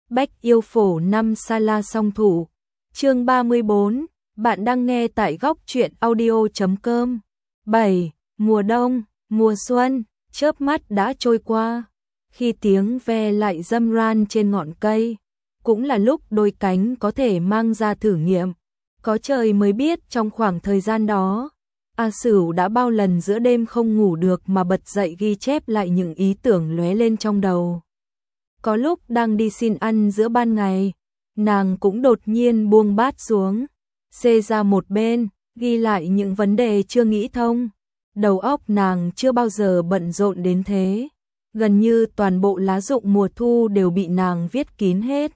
Bách yêu phổ 5 Sala song thủ. Chương 34, bạn đang nghe tại góc truyện audio.com. 7. Mùa đông, mùa xuân, chớp mắt đã trôi qua. Khi tiếng ve lại râm ran trên ngọn cây, cũng là lúc đôi cánh có thể mang ra thử nghiệm. Có trời mới biết trong khoảng thời gian đó, A Sửu đã bao lần giữa đêm không ngủ được mà bật dậy ghi chép lại những ý tưởng lóe lên trong đầu. Có lúc đang đi xin ăn giữa ban ngày, nàng cũng đột nhiên buông bát xuống, xê ra một bên, ghi lại những vấn đề chưa nghĩ thông. Đầu óc nàng chưa bao giờ bận rộn đến thế, gần như toàn bộ lá rụng mùa thu đều bị nàng viết kín hết.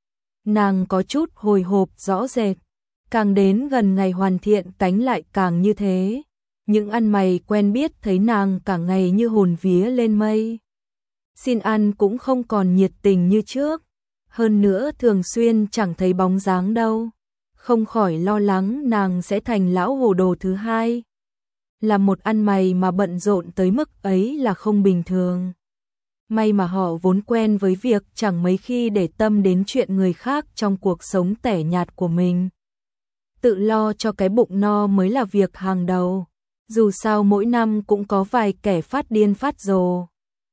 Nàng có chút hồi hộp rõ rệt, càng đến gần ngày hoàn thiện cánh lại càng như thế. Những ăn mày quen biết thấy nàng cả ngày như hồn vía lên mây. Xin ăn cũng không còn nhiệt tình như trước, hơn nữa thường xuyên chẳng thấy bóng dáng đâu. Không khỏi lo lắng nàng sẽ thành lão hồ đồ thứ hai. Là một ăn mày mà bận rộn tới mức ấy là không bình thường. May mà họ vốn quen với việc chẳng mấy khi để tâm đến chuyện người khác trong cuộc sống tẻ nhạt của mình. Tự lo cho cái bụng no mới là việc hàng đầu. Dù sao mỗi năm cũng có vài kẻ phát điên phát rồ.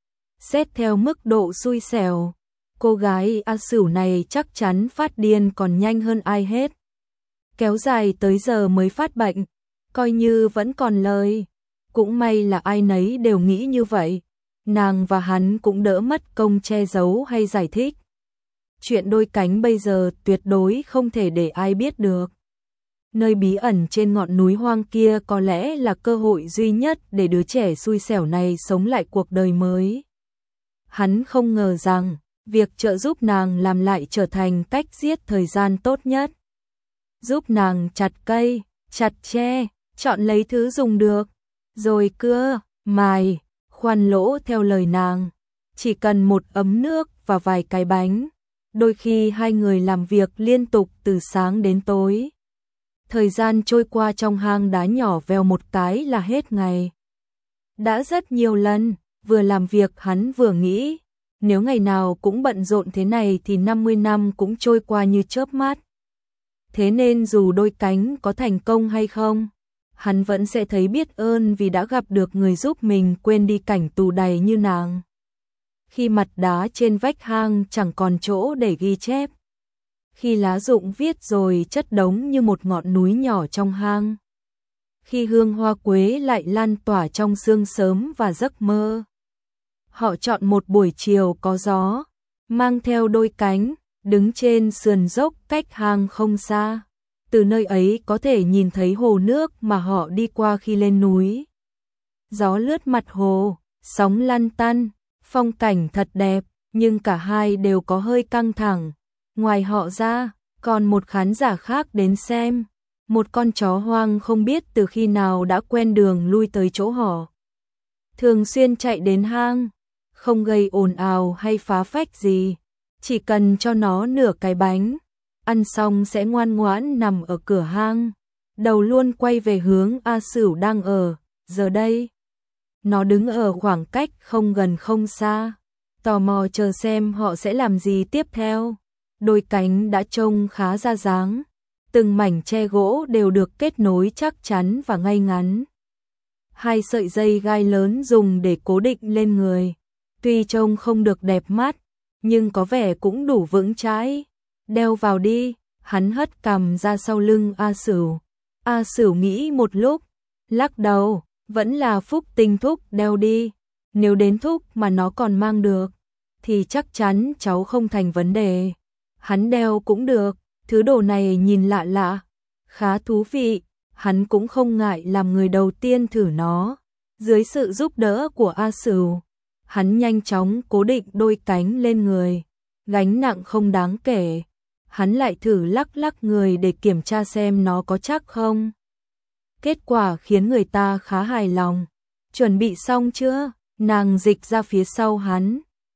Xét theo mức độ xui xẻo, cô gái A Sửu này chắc chắn phát điên còn nhanh hơn ai hết. Kéo dài tới giờ mới phát bệnh, coi như vẫn còn lời. Cũng may là ai nấy đều nghĩ như vậy. Nàng và hắn cũng đỡ mất công che giấu hay giải thích. Chuyện đôi cánh bây giờ tuyệt đối không thể để ai biết được. Nơi bí ẩn trên ngọn núi hoang kia có lẽ là cơ hội duy nhất để đứa trẻ xui xẻo này sống lại cuộc đời mới. Hắn không ngờ rằng, việc trợ giúp nàng làm lại trở thành cách giết thời gian tốt nhất. Giúp nàng chặt cây, chặt tre, chọn lấy thứ dùng được, rồi cưa, mài, khoan lỗ theo lời nàng. Chỉ cần một ấm nước và vài cái bánh. Đôi khi hai người làm việc liên tục từ sáng đến tối. Thời gian trôi qua trong hang đá nhỏ vèo một cái là hết ngày. Đã rất nhiều lần, vừa làm việc hắn vừa nghĩ, nếu ngày nào cũng bận rộn thế này thì 50 năm cũng trôi qua như chớp mắt. Thế nên dù đôi cánh có thành công hay không, hắn vẫn sẽ thấy biết ơn vì đã gặp được người giúp mình quên đi cảnh tù đầy như nàng. Khi mặt đá trên vách hang chẳng còn chỗ để ghi chép. Khi lá rụng viết rồi chất đống như một ngọn núi nhỏ trong hang. Khi hương hoa quế lại lan tỏa trong sương sớm và giấc mơ. Họ chọn một buổi chiều có gió, mang theo đôi cánh, đứng trên sườn dốc cách hang không xa. Từ nơi ấy có thể nhìn thấy hồ nước mà họ đi qua khi lên núi. Gió lướt mặt hồ, sóng lăn tăn, phong cảnh thật đẹp, nhưng cả hai đều có hơi căng thẳng. Ngoài họ ra, còn một khán giả khác đến xem. Một con chó hoang không biết từ khi nào đã quen đường lui tới chỗ họ. Thường xuyên chạy đến hang, không gây ồn ào hay phá phách gì. Chỉ cần cho nó nửa cái bánh, ăn xong sẽ ngoan ngoãn nằm ở cửa hang. Đầu luôn quay về hướng A Sửu đang ở, giờ đây. Nó đứng ở khoảng cách không gần không xa, tò mò chờ xem họ sẽ làm gì tiếp theo. Đôi cánh đã trông khá ra dáng, từng mảnh tre gỗ đều được kết nối chắc chắn và ngay ngắn. Hai sợi dây gai lớn dùng để cố định lên người, tuy trông không được đẹp mắt, nhưng có vẻ cũng đủ vững chãi. Đeo vào đi, hắn hất cằm ra sau lưng A Sửu. A Sửu nghĩ một lúc, lắc đầu, vẫn là Phúc Tinh thúc đeo đi. Nếu đến thúc mà nó còn mang được, thì chắc chắn cháu không thành vấn đề. Hắn đeo cũng được, thứ đồ này nhìn lạ lạ, khá thú vị, hắn cũng không ngại làm người đầu tiên thử nó. Dưới sự giúp đỡ của A Sửu, hắn nhanh chóng cố định đôi cánh lên người, gánh nặng không đáng kể. Hắn lại thử lắc lắc người để kiểm tra xem nó có chắc không. Kết quả khiến người ta khá hài lòng. Chuẩn bị xong chưa? Nàng dịch ra phía sau hắn.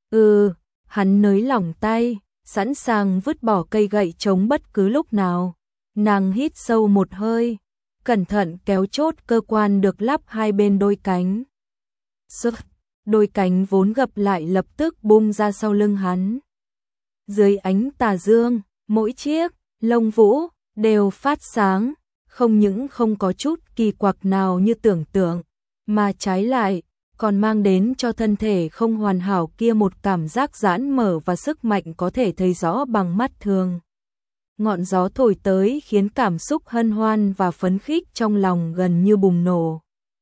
Hắn nới lỏng tay, sẵn sàng vứt bỏ cây gậy chống bất cứ lúc nào. Nàng hít sâu một hơi, cẩn thận kéo chốt cơ quan được lắp hai bên đôi cánh. Đôi cánh vốn gập lại lập tức bung ra sau lưng hắn. Dưới ánh tà dương, mỗi chiếc lông vũ đều phát sáng, không những không có chút kỳ quặc nào như tưởng tượng, mà trái lại còn mang đến cho thân thể không hoàn hảo kia một cảm giác giãn mở và sức mạnh có thể thấy rõ bằng mắt thường. Ngọn gió thổi tới khiến cảm xúc hân hoan và phấn khích trong lòng gần như bùng nổ.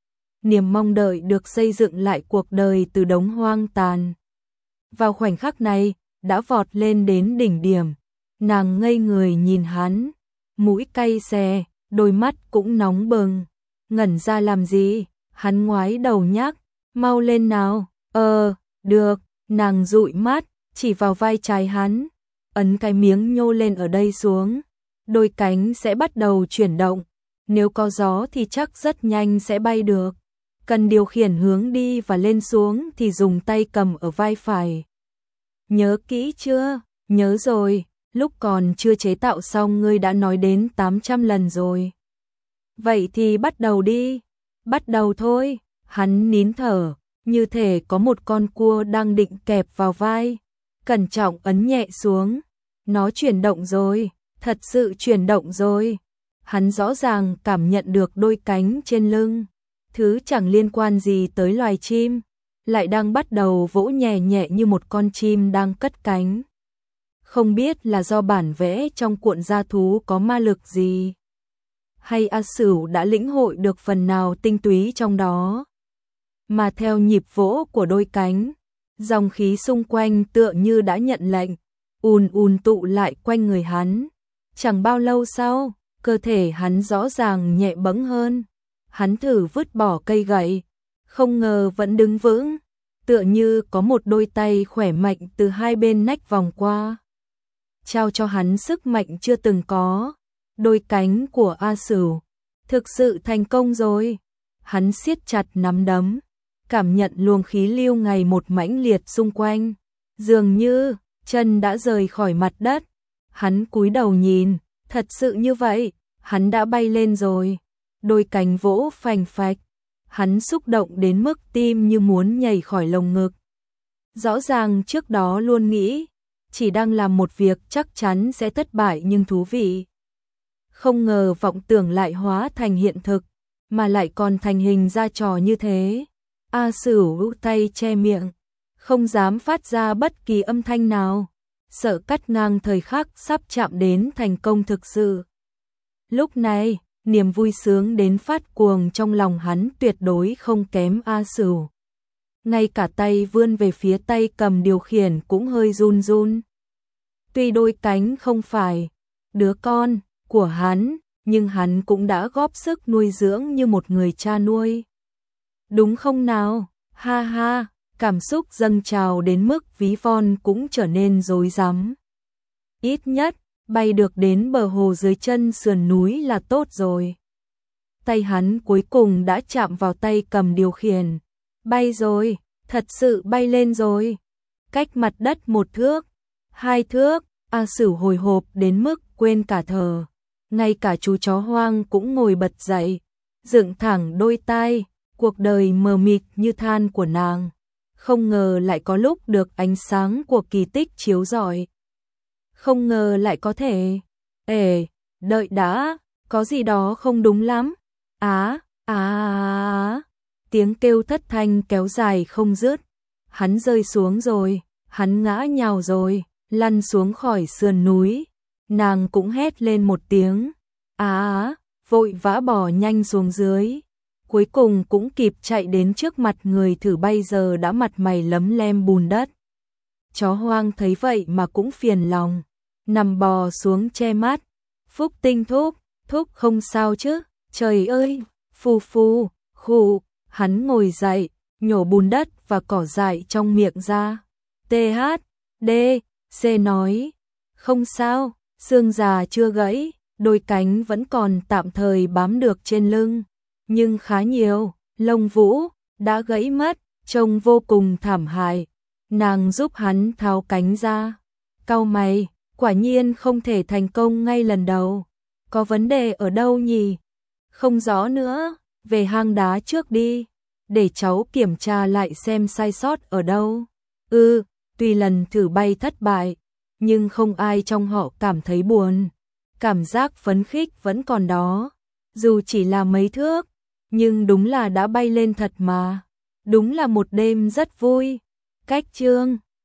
Niềm mong đợi được xây dựng lại cuộc đời từ đống hoang tàn. Vào khoảnh khắc này, đã vọt lên đến đỉnh điểm. Nàng ngây người nhìn hắn, mũi cay xè, đôi mắt cũng nóng bừng. Ngẩn ra làm gì? Hắn ngoái đầu nhắc, mau lên nào. Được, nàng dụi mắt, chỉ vào vai trái hắn. Ấn cái miếng nhô lên ở đây xuống. Đôi cánh sẽ bắt đầu chuyển động. Nếu có gió thì chắc rất nhanh sẽ bay được. Cần điều khiển hướng đi và lên xuống thì dùng tay cầm ở vai phải. Nhớ kỹ chưa? Nhớ rồi, lúc còn chưa chế tạo xong ngươi đã nói đến 800 lần rồi. Vậy thì bắt đầu đi. Bắt đầu thôi. Hắn nín thở, như thể có một con cua đang định kẹp vào vai. Cẩn trọng ấn nhẹ xuống. Nó chuyển động rồi, thật sự chuyển động rồi. Hắn rõ ràng cảm nhận được đôi cánh trên lưng. Thứ chẳng liên quan gì tới loài chim, lại đang bắt đầu vỗ nhẹ nhẹ như một con chim đang cất cánh. Không biết là do bản vẽ trong cuộn gia thú có ma lực gì, hay A Sửu đã lĩnh hội được phần nào tinh túy trong đó. Mà theo nhịp vỗ của đôi cánh, dòng khí xung quanh tựa như đã nhận lệnh, ùn tụ lại quanh người hắn. Chẳng bao lâu sau, cơ thể hắn rõ ràng nhẹ bẫng hơn. Hắn thử vứt bỏ cây gậy, không ngờ vẫn đứng vững, tựa như có một đôi tay khỏe mạnh từ hai bên nách vòng qua, trao cho hắn sức mạnh chưa từng có. Đôi cánh của A Sửu thực sự thành công rồi. Hắn siết chặt nắm đấm, cảm nhận luồng khí lưu ngày một mãnh liệt xung quanh, dường như chân đã rời khỏi mặt đất. Hắn cúi đầu nhìn, thật sự như vậy, hắn đã bay lên rồi. Đôi cánh vỗ phành phạch, hắn xúc động đến mức tim như muốn nhảy khỏi lồng ngực. Rõ ràng trước đó luôn nghĩ, chỉ đang làm một việc chắc chắn sẽ thất bại nhưng thú vị. Không ngờ vọng tưởng lại hóa thành hiện thực, mà lại còn thành hình ra trò như thế. A Sửu tay che miệng, không dám phát ra bất kỳ âm thanh nào, sợ cắt ngang thời khắc sắp chạm đến thành công thực sự. Lúc này, niềm vui sướng đến phát cuồng trong lòng hắn tuyệt đối không kém A Sửu. Ngay cả tay vươn về phía tay cầm điều khiển cũng hơi run run. Tuy đôi cánh không phải đứa con của hắn, nhưng hắn cũng đã góp sức nuôi dưỡng như một người cha nuôi. Đúng không nào? Ha ha, cảm xúc dâng trào đến mức ví von cũng trở nên rối rắm. Ít nhất, bay được đến bờ hồ dưới chân sườn núi là tốt rồi. Tay hắn cuối cùng đã chạm vào tay cầm điều khiển. Bay rồi, thật sự bay lên rồi. Cách mặt đất 1 thước, 2 thước, A Sửu hồi hộp đến mức quên cả thở. Ngay cả chú chó hoang cũng ngồi bật dậy, dựng thẳng đôi tai, cuộc đời mờ mịt như than của nàng. Không ngờ lại có lúc được ánh sáng của kỳ tích chiếu rọi. Không ngờ lại có thể. Đợi đã, có gì đó không đúng lắm. Tiếng kêu thất thanh kéo dài không dứt. Hắn rơi xuống rồi, hắn ngã nhào rồi, lăn xuống khỏi sườn núi. Nàng cũng hét lên một tiếng. Vội vã bỏ nhanh xuống dưới. Cuối cùng cũng kịp chạy đến trước mặt người thử bay giờ đã mặt mày lấm lem bùn đất. Chó hoang thấy vậy mà cũng phiền lòng, nằm bò xuống che mắt. Phúc Tinh thúc không sao chứ? Trời ơi, phù, khụ. Hắn ngồi dậy, nhổ bùn đất và cỏ dại trong miệng ra. C nói, không sao, xương già chưa gãy, đôi cánh vẫn còn tạm thời bám được trên lưng, nhưng khá nhiều lông vũ đã gãy mất, trông vô cùng thảm hại. Nàng giúp hắn tháo cánh ra. Cau mày, quả nhiên không thể thành công ngay lần đầu. Có vấn đề ở đâu nhỉ? Không rõ nữa, về hang đá trước đi, để cháu kiểm tra lại xem sai sót ở đâu. Tuy lần thử bay thất bại, nhưng không ai trong họ cảm thấy buồn. Cảm giác phấn khích vẫn còn đó, dù chỉ là mấy thước, nhưng đúng là đã bay lên thật mà. Đúng là một đêm rất vui. Cách chương